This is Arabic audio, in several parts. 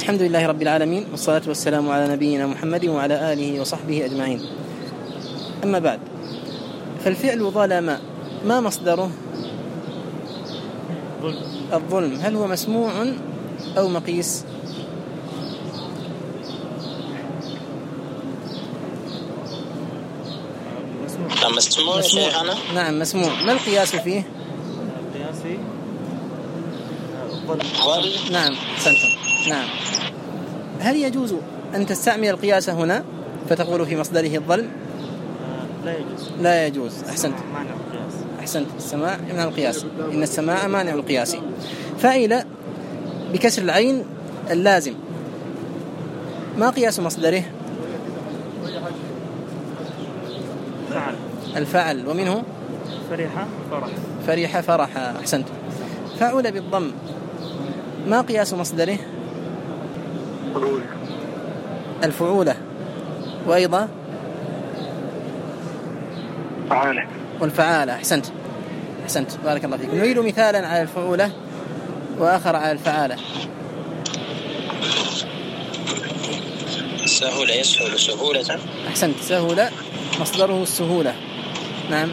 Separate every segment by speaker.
Speaker 1: الحمد لله رب العالمين، والصلاة والسلام على نبينا محمد وعلى آله وصحبه أجمعين. أما بعد، فالفعل ظلم ما مصدره؟ الظلم. هل هو مسموع أو مقيس؟
Speaker 2: مسموع.
Speaker 1: نعم مسموع. ما القياس فيه؟ نعم سنتم. نعم. هل يجوز أن تستعمل القياس هنا فتقول في مصدره الظلم؟ لا يجوز. أحسنت. السماع يمنع القياس، إن السماع مانع القياس. فاعل بكسر العين اللازم، ما قياس مصدره؟ الفعل، ومنه فرح فرحا. أحسنت. فعل بالضم، ما قياس مصدره؟ الفعولة، وأيضا والفعالة. أحسنت بارك الله فيك. نريد مثالا على الفعولة وآخر على الفعالة.
Speaker 2: سهولة، يسهل سهولة.
Speaker 1: أحسنت. سهولة مصدره السهولة. نعم.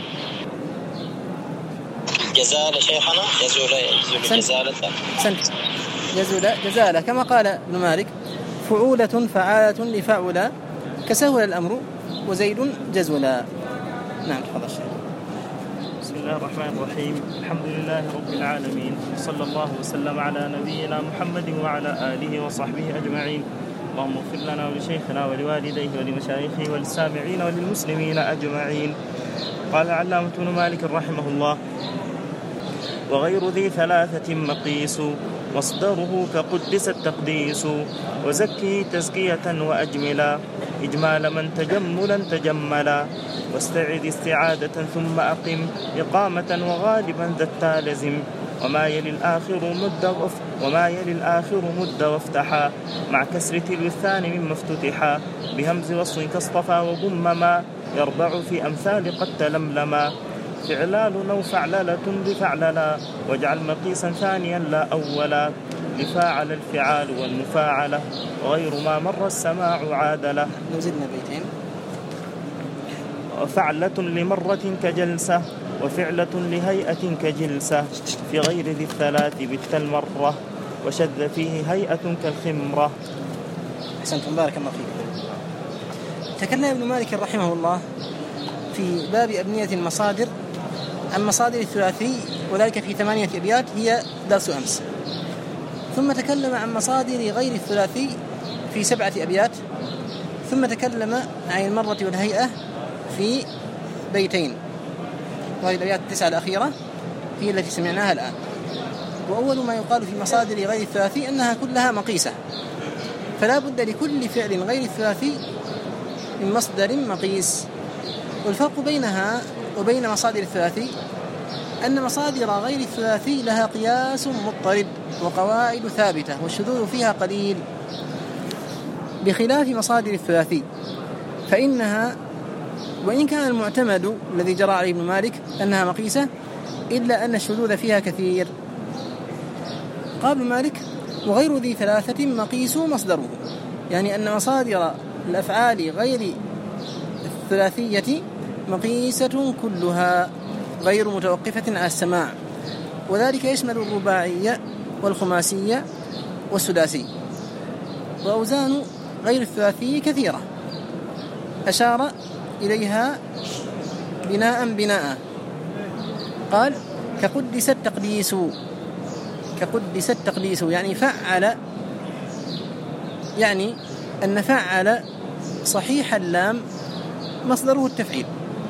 Speaker 2: جزالة شيخنا، يزول جزالة.
Speaker 1: أحسنت. جزالة كما قال ابن مالك: فعولة فعالة لفعل كسهل الأمر وزيد جزولا. نعم تفضل الشيخ.
Speaker 3: بسم الله الرحمن الرحيم. الحمد لله رب العالمين، صلى الله وسلم على نبينا محمد وعلى آله وصحبه أجمعين. اللهم اغفر لنا ولشيخنا ولوالديه ولمشايخه وللسامعين وللمسلمين أجمعين. قال علامة ابن مالك رحمه الله: وغير ذي ثلاثة مقيس، مصدره كقدس التقديس، وزكي تزكية وأجملا، إجمال من تجملا تجملا، واستعد استعادة ثم أقم، إقامة وغالبا ذا لزم، وما يلي الآخر مد وافتحا، مع كسر تلو الثاني مما افتتحا، بهمز وصل كاصطفى وضمما، يربع في أمثال قد تلملما، فعلال أو فعللة لفعللا، واجعل مقيسا ثانيا لا أولا، لفاعل الفعال والمفاعلة، وغير ما مر السماع عادله.
Speaker 1: نزلنا بيتين.
Speaker 3: فعلة لمرة كجلسة، وفعلة لهيئة كجلسة، في غير ذي الثلاث بت المرة، وشذ فيه هيئة كالخمرة.
Speaker 1: أحسنتم بارك الله فيكم. تكلم ابن مالك رحمه الله في باب أبنية المصادر عن مصادر الثلاثي، وذلك في 8 أبيات هي درس أمس. ثم تكلم عن مصادر غير الثلاثي في 7 أبيات، ثم تكلم عن المرة والهيئة في بيتين، وهذه الأبيات 9 الأخيرة هي التي سمعناها الآن. وأول ما يقال في مصادر غير الثلاثي أنها كلها مقيسة، فلا بد لكل فعل غير الثلاثي من مصدر مقيس. والفرق بينها وبين مصادر الثلاثي أن مصادر غير الثلاثي لها قياس مضطرد وقواعد ثابتة، والشذوذ فيها قليل، بخلاف مصادر الثلاثي فإنها وإن كان المعتمد الذي جرى عليه ابن مالك أنها مقيسة، إلا أن الشذوذ فيها كثير. قال ابن مالك: وغير ذي ثلاثة مقيس مصدره، يعني أن مصادر الأفعال غير الثلاثية مقيسة كلها غير متوقفة على السماع، وذلك يشمل الرباعية والخماسية والسداسي. وأوزان غير الثلاثي كثيرة أشار إليها بناء. قال: كقدس التقديس يعني فعل، يعني أن فعل صحيح اللام مصدره التفعيل.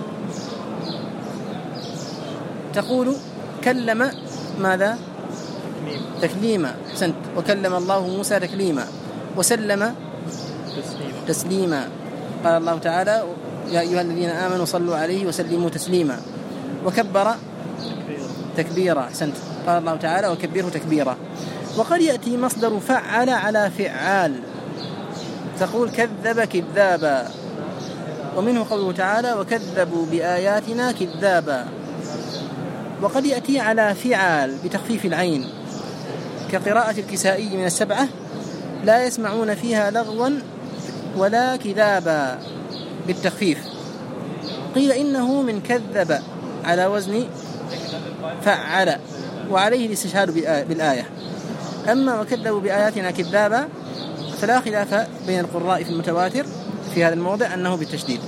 Speaker 1: تقول كلم ماذا؟ تكليما. أحسنت. وكلم الله موسى تكليما، وسلم تسليما. قال الله تعالى: يا أيها الذين آمنوا صلوا عليه وسلموا تسليما. وكبر تكبيرا. أحسنت. قال الله تعالى: وكبره تكبيرا. وقد يأتي مصدر فعل على فعال، تقول كذب كذابا، ومنه قوله تعالى: وكذبوا بآياتنا كذابا. وقد يأتي على فعال بتخفيف العين، كقراءة الكسائي من 7: لا يسمعون فيها لغوا ولا كذابا بالتخفيف. قيل إنه من كذب على وزن فعل، وعليه الاستشهاد بالآية. أما وكذبوا بآياتنا كذابا فلا خلاف بين القراء في المتواتر في هذا الموضع أنه بالتشديد.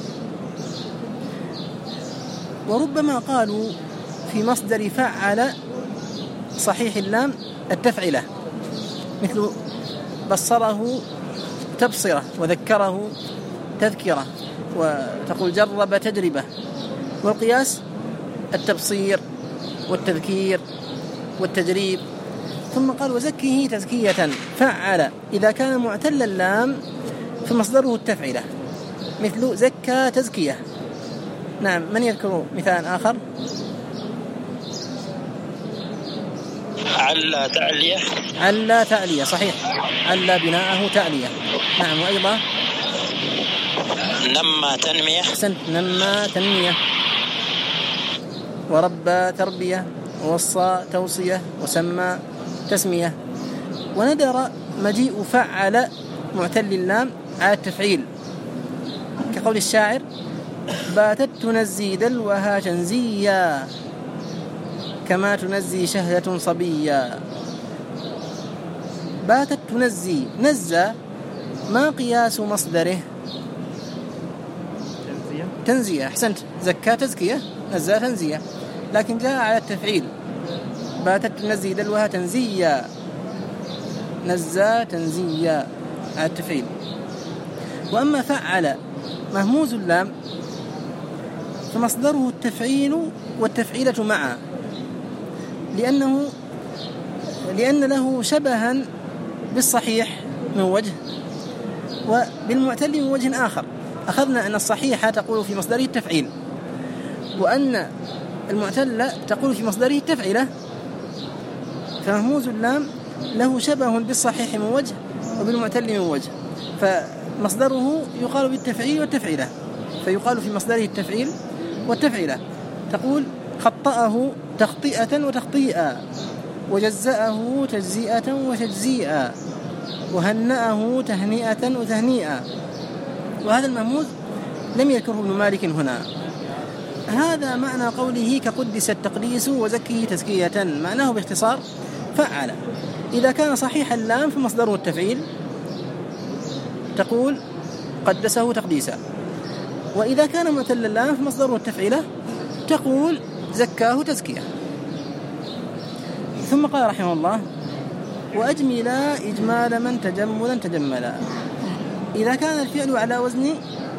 Speaker 1: وربما قالوا في مصدر فعل صحيح اللام التفعلة، مثل بصره تبصرة، وذكره تذكرة، وتقول جرب تجربة. والقياس التبصير والتذكير والتجريب. ثم قال وزكيه تزكية فعل إذا كان معتل اللام فمصدره التفعلة، مثل زكى تزكية. نعم، من يذكر مثال آخر؟
Speaker 2: علّى تعلية.
Speaker 1: علّى تعلية، صحيح، علّى بناءه تعلية. نعم، وأيضا
Speaker 2: نمى تنمية.
Speaker 1: أحسنت، نمى تنمية. وربى تربية، ووصى توصية، وسمى تسمية. وندر مجيء فعل معتل اللام على التفعيل، كقول الشاعر باتت تنزي دلوها تنزيا كما تنزي شهدة صبيا. باتت تنزي، نزى ما قياس مصدره؟ تنزية. أحسنت، زكاة تزكية، نزى تنزية، لكن جاء على التفعيل. باتت تنزي دلوها تنزيا، نزى تنزيا على التفعيل. وأما فعل مهموز اللام فمصدره التفعيل والتفعيلة معا، لأن له شبها بالصحيح من وجه وبالمعتل من وجه آخر. أخذنا أن الصحيحة تقول في مصدره التفعيل، وأن المعتل تقول في مصدره التفعيلة، فمهموز اللام له شبه بالصحيح من وجه وبالمعتل من وجه، فمصدره يقال بالتفعيل والتفعيلة، فيقال في مصدره التفعيل والتفعيلة. تقول خطأه تخطئة وتخطيئا، وجزأه تجزئة وتجزيئا، وهنأه تهنئة وتهنيئا. وهذا المهموز لم يذكره ابن مالك هنا. هذا معنى قوله كقدس التقديس وزكيه تزكية. معناه باختصار فعل إذا كان صحيح اللام فمصدره التفعيل، تقول قدسه تقديسا. وإذا كان معتل اللام فمصدره التفعيلة، تقول زكاه تزكية. ثم قال رحمه الله وأجملا إجمال من تجملا تجملا. إذا كان الفعل على وزن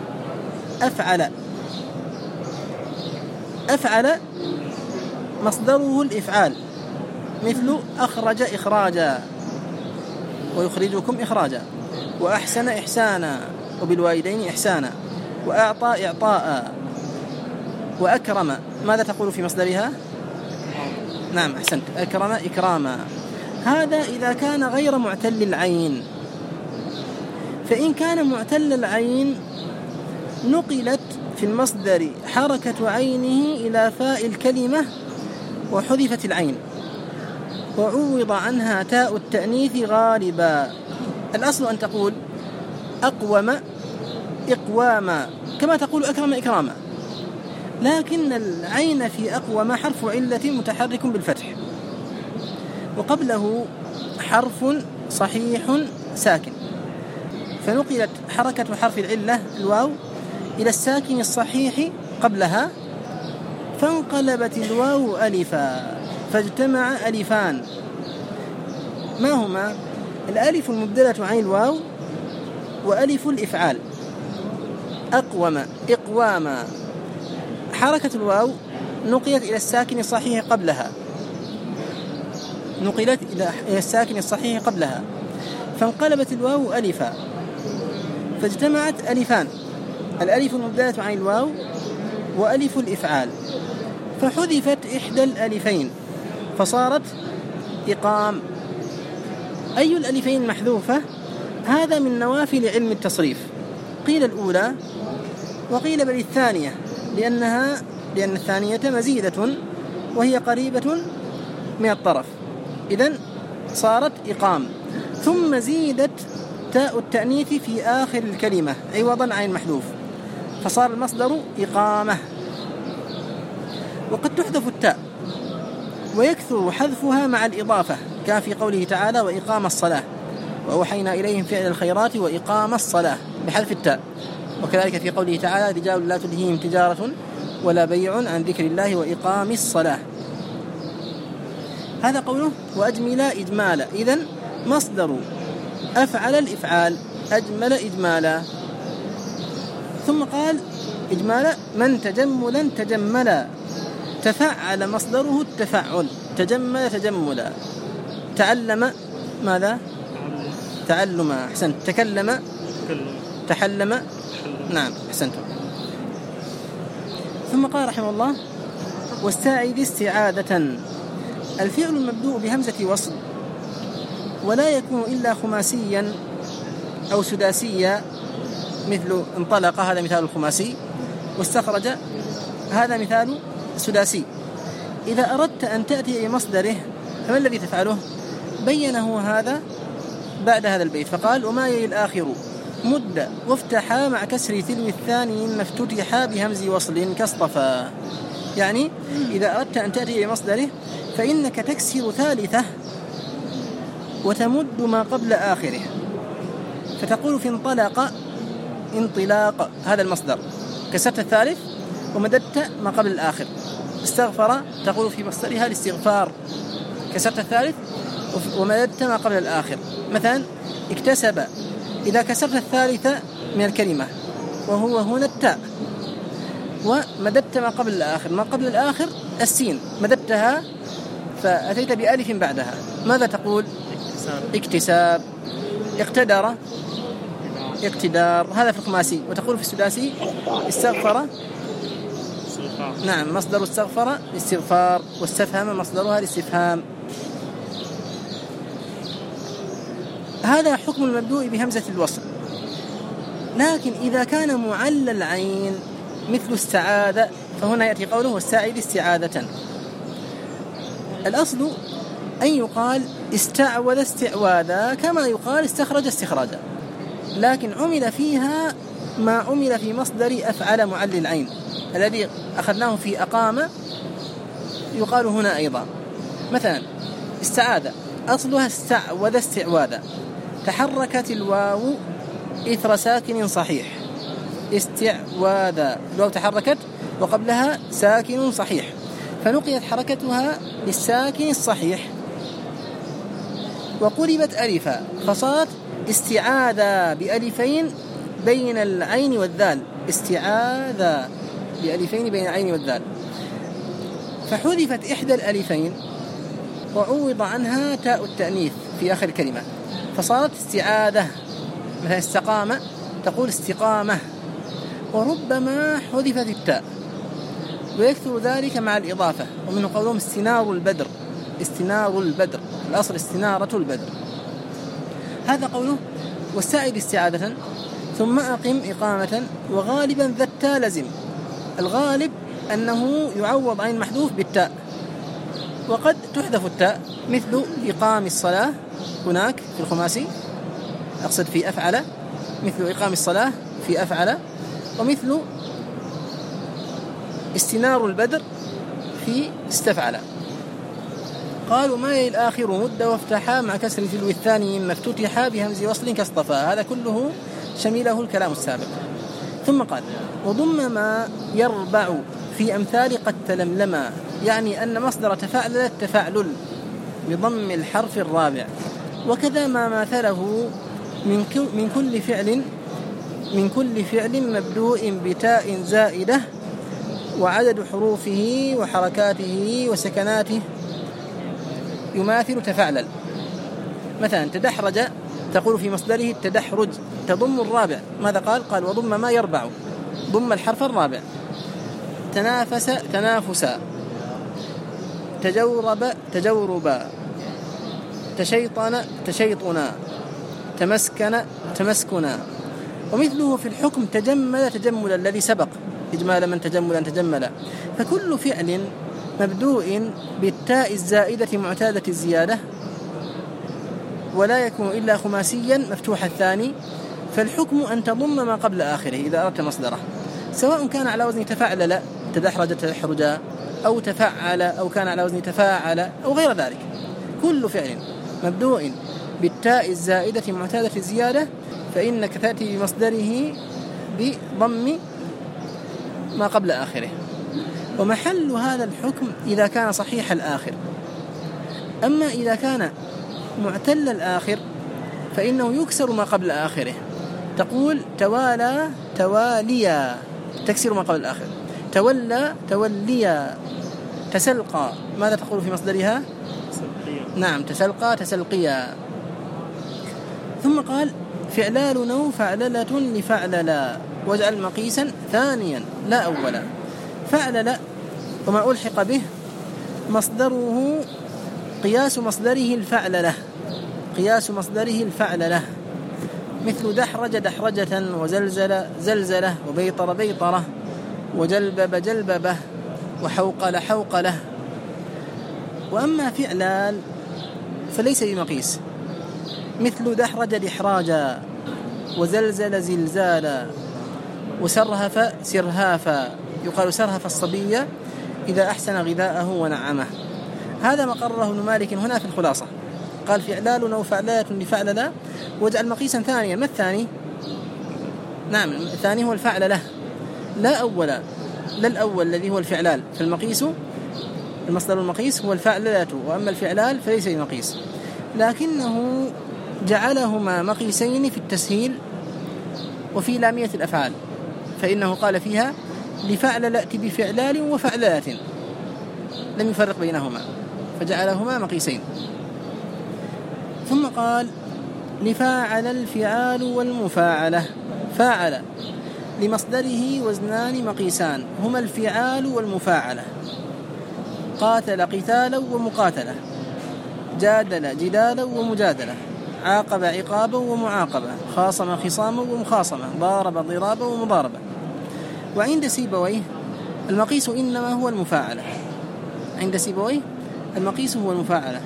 Speaker 1: أفعل مصدره الإفعال، مثل أخرج إخراجا ويخرجكم إخراجا، وأحسن إحسانا وبالوالدين إحسانا، وأعطى إعطاء، وأكرم. ماذا تقول في مصدرها؟ نعم، أحسنت، أكرم إكراما. هذا إذا كان غير معتل العين. فإن كان معتل العين نقلت في المصدر حركة عينه إلى فاء الكلمة وحذفت العين، وعوض عنها تاء التأنيث غالبا. الأصل أن تقول أقوم إقواما، كما تقول أكرم إكراما، لكن العين في أقوم حرف علة متحرك بالفتح، وقبله حرف صحيح ساكن، فنقلت حركة حرف العلة الواو إلى الساكن الصحيح قبلها، فانقلبت الواو ألفا، فاجتمع ألفان. ما هما؟ الألف المبدلة عن الواو وألف الإفعال. أقوم إقواما، حركة الواو نقلت إلى الساكن الصحيح قبلها، فانقلبت الواو ألفا، فاجتمعت ألفان، الألف المبدلة عن الواو وألف الإفعال، فحذفت إحدى الألفين فصارت إقام. أي الألفين محذوفة؟ هذا من نوافل علم التصريف. قيل الأولى وقيل بل الثانية، لأن الثانية مزيدة وهي قريبة من الطرف، إذن صارت إقام. ثم زيدت تاء التأنيث في آخر الكلمة عوضا عن المحذوف، فصار المصدر إقامة. وقد تحذف التاء ويكثر حذفها مع الإضافة، كان في قوله تعالى وإقام الصلاة، وأوحينا إليهم فعل الخيرات وإقام الصلاة بحذف التاء. وكذلك في قوله تعالى رجال لا تلهيهم تجارة ولا بيع عن ذكر الله وإقام الصلاة. هذا قوله وأجمل إجمالا. إذن مصدر أفعل الإفعال، أجمل إجمالا. ثم قال إجمالا من تجملا تجملا، تفعل مصدره التفعل، تجمل تجملا، تعلم ماذا؟ تعلم. أحسنت. تكلم تحلم. نعم أحسنتم. ثم قال رحمه الله واستعذ استعاذة. الفعل المبدوء بهمزة وصل ولا يكون إلا خماسيا أو سداسيا، مثل انطلق هذا مثال الخماسي، واستخرج هذا مثال سداسي. إذا أردت أن تأتي بمصدره فما الذي تفعله؟ بينه هذا بعد هذا البيت، فقال وما يلي الآخر مد وافتحا مع كسر تلو الثاني ما افتتحا بهمز وصل كاصطفى. يعني إذا أردت أن تأتي بمصدره فإنك تكسر ثالثة وتمد ما قبل آخره، فتقول في انطلق انطلاق هذا المصدر، كسرت الثالث ومددت ما قبل الآخر. استغفر تقول في مصدرها الاستغفار، كسرت الثالث ومددت ما قبل الآخر. مثلا اكتسب، إذا كسرت الثالثة من الكلمة وهو هنا التاء ومددت ما قبل الآخر، ما قبل الآخر السين مددتها فأتيت بألف بعدها، ماذا تقول؟ اكتساب. اقتدر اقتدار، هذا في الخماسي. وتقول في السداسي استغفر، نعم مصدر استغفر الاستغفار، واستفهم مصدرها الاستفهام. هذا حكم المبدوء بهمزة الوصل. لكن إذا كان معلل العين مثل استعاذ فهنا يأتي قوله واستعذ استعاذة. الأصل أن يقال استعوذ استعواذا كما يقال استخرج استخراجا، لكن عمل فيها ما عمل في مصدر أفعل معلل العين الذي أخذناه في أقام، يقال هنا أيضا. مثلا استعاذ أصلها استعوذ استعواذا، تحركت الواو إثر ساكن صحيح، استعواذا الواو تحركت وقبلها ساكن صحيح، فنقيت حركتها للساكن الصحيح وقلبت ألفا، فصارت استعاذة بألفين بين العين والذال، استعاذة بألفين بين العين والذال، فحذفت إحدى الألفين وعوض عنها تاء التأنيث في آخر الكلمة، فصارت استعاذة. مثلا استقامة تقول استقامة. وربما حذفت التاء، ويكثر ذلك مع الإضافة، ومنه قولهم استنار البدر، استنار البدر، الأصل استنارة البدر. هذا قوله واستعد استعادة ثم أقم إقامة. وغالبا ذا التاء لزم، الغالب أنه يعوض عن محذوف بالتاء، وقد تحذف التاء مثل إقام الصلاة هناك في الخماسي، أقصد في أفعل، مثل إقام الصلاة في أفعل، ومثل استنار البدر في استفعل. قالوا ما يلي الآخر مد وافتحا مع كسر تلو الثاني مما افتتحا بهمز وصل كاصطفى. هذا كله شمله الكلام السابق. ثم قال وضم ما يربع في أمثال قد تلملما، يعني أن مصدر تفعل التفعلل بضم الحرف الرابع. وكذا ما مثله من كل فعل مبدوء بتاء زائدة وعدد حروفه وحركاته وسكناته يماثل تفعلل. مثلا تدحرج تقول في مصدره التدحرج، تضم الرابع. ماذا قال؟ قال وضم ما يربع، ضم الحرف الرابع. تنافس تنافسا، تجورب تجوربا، تشيطن تشيطنا، تمسكن تمسكنا. ومثله في الحكم تجمل تجملا الذي سبق، إجمال من تجملا تجملا. فكل فعل مبدوء بالتاء الزائدة معتادة الزيادة ولا يكون إلا خماسيا مفتوح الثاني، فالحكم أن تضم ما قبل آخره إذا أردت مصدره، سواء كان على وزن تفعل تدحرج تدحرج، أو تفعل، أو كان على وزن تفاعل، أو غير ذلك. كل فعل مبدوء بالتاء الزائدة معتادة الزيادة فإنك تأتي بمصدره بضم ما قبل آخره. ومحل هذا الحكم إذا كان صحيح الآخر. أما إذا كان معتل الآخر فإنه يكسر ما قبل آخره. تقول توالى تواليا، تكسر ما قبل الآخر. تولى توليا. تسلقى، ماذا تقول في مصدرها؟ نعم، تسلقى تسلقيا. ثم قال فعلال نو فعللة لفعللا، واجعل مقيسا ثانيا لا أولا. فعلل وما ألحق به مصدره قياس مصدره الفعلله، قياس مصدره الفعلله، مثل دحرج دحرجة، وزلزل زلزلة، وبيطر بيطرة، وجلبب جلببه، وحوقل حوقله. وأما فعلال فليس بمقيس، مثل دحرج دحراجا، وزلزل زلزالا، وسرهف سرهافا. يقال سرهف الصبي إذا أحسن غذاءه ونعمه. هذا ما قرره ابن مالك هنا في الخلاصة. قال فعلال أو فعلات لفعللا، واجعل مقيسا ثانيا. ما الثاني؟ نعم، الثاني هو الفعل له، لا أولا، لا الأول الذي هو الفعلال. فالمقيس المصدر المقيس هو الفعلات، وأما الفعلال فليس بمقيس، لكنه جعلهما مقيسين في التسهيل وفي لامية الأفعال، فإنه قال فيها لفعل لأتي بفعلال وفعلات، لم يفرق بينهما فجعلهما مقيسين. ثم قال لفاعل الفعال والمفاعلة. فاعل لمصدره وزنان مقيسان هما الفعال والمفاعلة. قاتل قتالا ومقاتلة، جادل جدالا ومجادلة، عاقب عقابا ومعاقبة، خاصم خصاما ومخاصمة، ضارب ضرابا ومضاربة. وعند سيبويه المقيس إنما هو المفاعلة. عند سيبويه المقيس هو المفاعلة.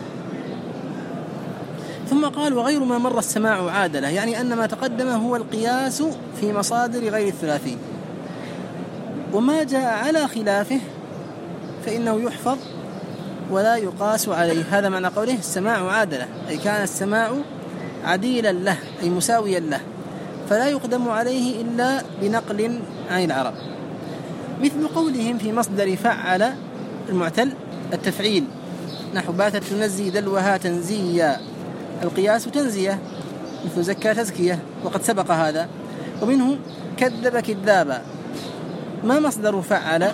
Speaker 1: ثم قال وغير ما مر السماع عادلة، يعني أن ما تقدم هو القياس في مصادر غير الثلاثي، وما جاء على خلافه فإنه يحفظ ولا يقاس عليه. هذا معنى قوله السماع عادلة، أي كان السماع عديلا له، أي مساويا له، فلا يقدم عليه إلا بنقل عن العرب. مثل قولهم في مصدر فعل المعتل التفعيل، نحو باتت تنزي دلوها تنزيا، القياس تنزية، مثل زكى تزكية، وقد سبق هذا. ومنه كذب كذابا. ما مصدر فعل؟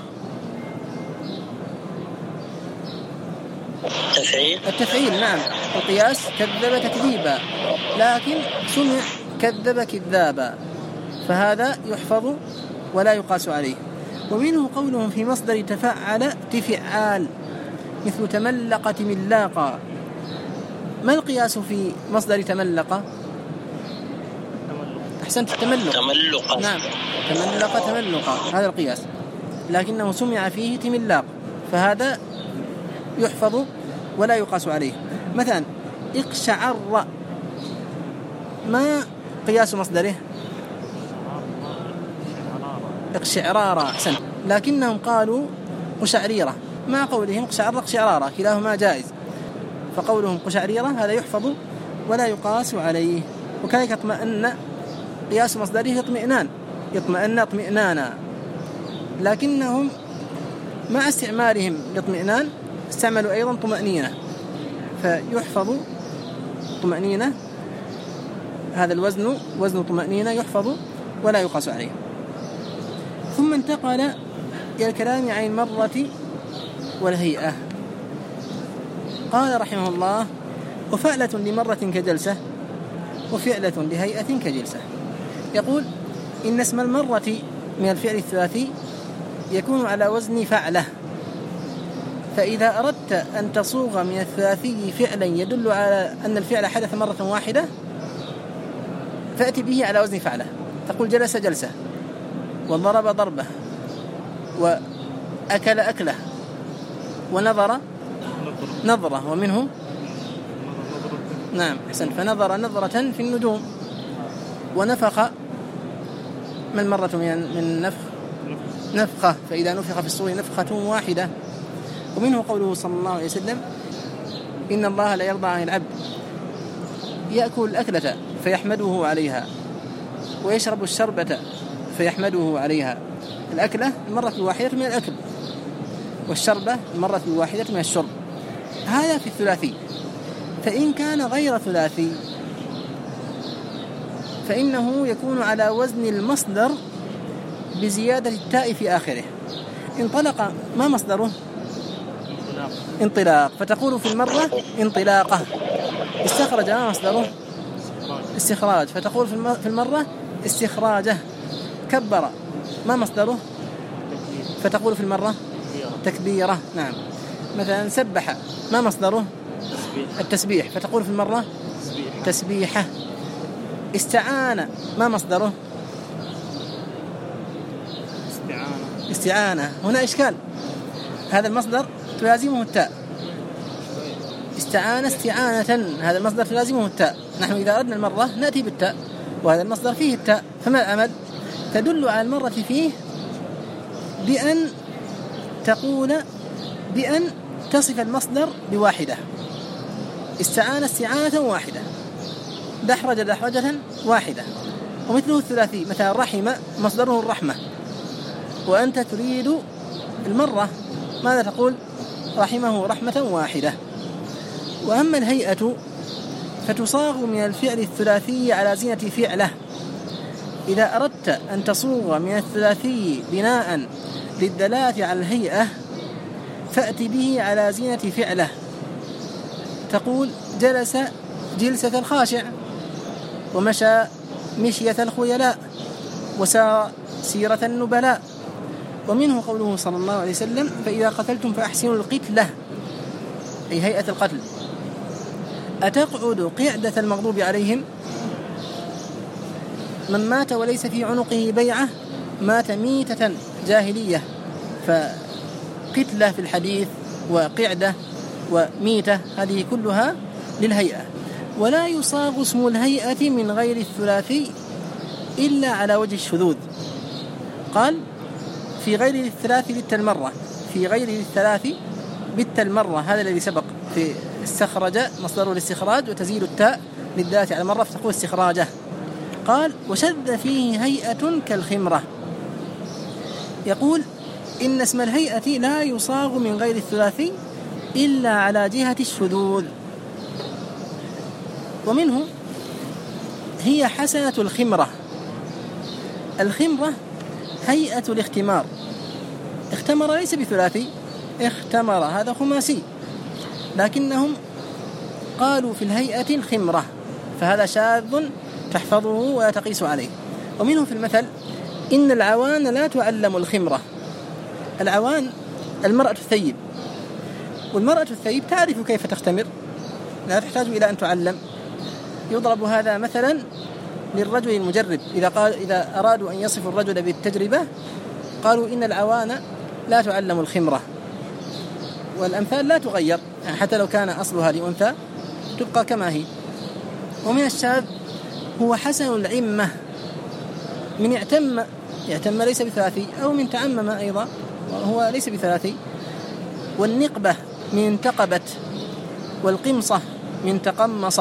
Speaker 1: التفعيل. نعم، القياس كذب تكذيبا، لكن سمع كذب كذابا، فهذا يحفظ ولا يقاس عليه. ومنه قولهم في مصدر تفعل تفعال، مثل تملق تملاقا. ما القياس في مصدر تملق؟ أحسنت، تملق. نعم، تملق تملقا، هذا القياس، لكنه سمع فيه تملاق، فهذا يحفظ ولا يقاس عليه. مثلا اقشعر، ما قياس مصدره؟ اقشعرارا، أحسنت، لكنهم قالوا قشعريرة، مع قولهم قشعر قشعرارا، كلاهما جائز، فقولهم قشعريرة هذا يحفظ ولا يقاس عليه. وكذلك اطمئن، قياس مصدره اطمئنان، يطمئن اطمئنانا، لكنهم مع استعمالهم الاطمئنان استعملوا أيضا طمأنينة، فيحفظ طمأنينة، هذا الوزن وزن طمأنينة يحفظ ولا يقاس عليه. ثم انتقل إلى الكلام عن المرة والهيئة. قال رحمه الله وفعلة لمرة كجلسة، وفعلة لهيئة كجلسة. يقول إن اسم المرة من الفعل الثلاثي يكون على وزن فعلة، فإذا أردت أن تصوغ من الثلاثي فعلا يدل على أن الفعل حدث مرة واحدة فأتي به على وزن فعلة. تقول جلس جلسة، وضرب ضربة، وأكل أكله، ونظر نظرة، ومنه نعم أحسنت. فنظر نظرة في النجوم ونفخ. ما المرة من نفخ؟ نفخة. فإذا نفخ في الصور نفخة واحدة. ومنه قوله صلى الله عليه وسلم إن الله لا يرضى عن العبد يأكل الأكلة فيحمده عليها ويشرب الشربة فيحمده عليها. الأكلة المرة الواحدة من الأكل، والشربة المرة الواحدة من الشرب. هذا في الثلاثي. فإن كان غير ثلاثي فإنه يكون على وزن المصدر بزيادة التاء في آخره. انطلق ما مصدره؟ انطلاق، فتقول في المرة انطلاقة. استخرج ما مصدره؟ استخراج، فتقول في المرة استخراجه. كبر ما مصدره؟ فتقول في المرة تكبيرة. نعم. مثلا سبح ما مصدره؟ التسبيح، فتقول في المرة تسبيحة. استعان ما مصدره؟ استعانة. هنا إشكال، هذا المصدر تلازمه التاء. استعان استعانة، هذا المصدر تلازمه التاء. نحن إذا أردنا المرة نأتي بالتاء، وهذا المصدر فيه التاء. فما العمل؟ تدل على المرة فيه بأن تصف المصدر بواحدة. استعان استعانة واحدة، دحرج دحرجة واحدة. ومثله الثلاثي، مثلا رحم مصدره الرحمة، وأنت تريد المرة، ماذا تقول؟ رحمه رحمة واحدة. وأما الهيئة فتصاغ من الفعل الثلاثي على زينة فعله. إذا أردت أن تصوغ من الثلاثي بناء للدلالة على الهيئة فأتي به على زينة فعله. تقول جلس جلسة الخاشع، ومشى مشية الخيلاء، وسار سيرة النبلاء. ومنه قوله صلى الله عليه وسلم فإذا قتلتم فأحسنوا القتلة، أي هيئة القتل. أتقعد قعدة المغضوب عليهم؟ من مات وليس في عنقه بيعة مات ميتة جاهلية. فقتلة في الحديث وقعدة وميتة هذه كلها للهيئة. ولا يصاغ اسم الهيئة من غير الثلاثي إلا على وجه الشذوذ. قال في غير الثلاث بت المرة، في غير الثلاث بت المرة، هذا الذي سبق في استخرج مصدر الاستخراج وتزيل التاء للدالة على المرة فتقول استخراجه. قال وشذ فيه هيئة كالخمرة. يقول إن اسم الهيئة لا يصاغ من غير الثلاثي إلا على جهة الشذوذ. ومنه هي حسنة الخمرة. الخمرة هيئة الاختمار. اختمر ليس بثلاثي، اختمر هذا خماسي، لكنهم قالوا في الهيئة الخمرة، فهذا شاذ تحفظه ولا تقيس عليه. ومنه في المثل إن العوان لا تعلم الخمرة. العوان المرأة الثيب، والمرأة الثيب تعرف كيف تختمر، لا تحتاج إلى أن تعلم. يضرب هذا مثلا للرجل المجرب. إذا أرادوا أن يصفوا الرجل بالتجربة قالوا إن العوان لا تعلم الخمرة. والأمثال لا تغير، يعني حتى لو كان أصلها لأنثى تبقى كما هي. ومن الشاذ هو حسن العمة، من يعتم ليس بثلاثي، أو من تعمم أيضا وهو ليس بثلاثي. والنقبة من انتقبت، والقمصة من تقمص.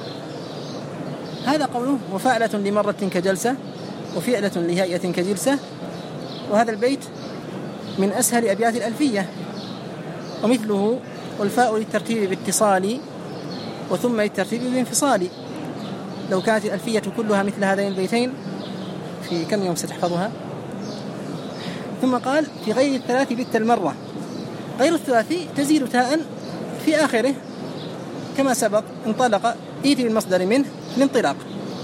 Speaker 1: هذا قوله وفعلة لمرة كجلسة، وفعلة لهيئة كجلسة. وهذا البيت من أسهل أبيات الألفية. ومثله والفاء للترتيب باتصال، وثم للترتيب بانفصال. لو كانت الألفية كلها مثل هذين البيتين في كم يوم ستحفظها؟ ثم قال في غير الثلاث بت المرة. غير الثلاثي تزيد تاء في آخره كما سبق. انطلق إيتي بالمصدر منه الانطلاق،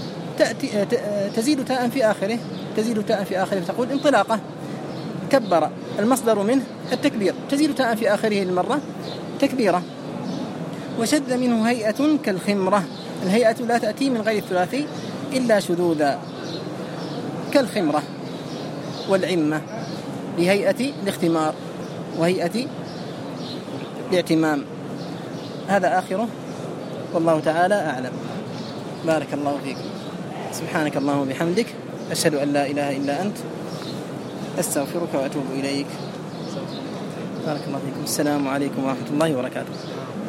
Speaker 1: تزيد تاء في آخره، تزيد تاء في آخره فتقول انطلاقة. كبر المصدر منه التكبير، تزيد تاء في آخره للمرة تكبيرة. وشذ منه هيئة كالخمرة. الهيئة لا تأتي من غير الثلاثي إلا شذوذا، كالخمرة والعمة لهيئة الاختمار وهيئة الاعتمام. هذا آخره والله تعالى أعلم. بارك الله فيكم. سبحانك اللهم وبحمدك، أشهد أن لا إله إلا أنت، أستغفرك وأتوب إليك. بارك الله فيكم. السلام عليكم ورحمة الله وبركاته.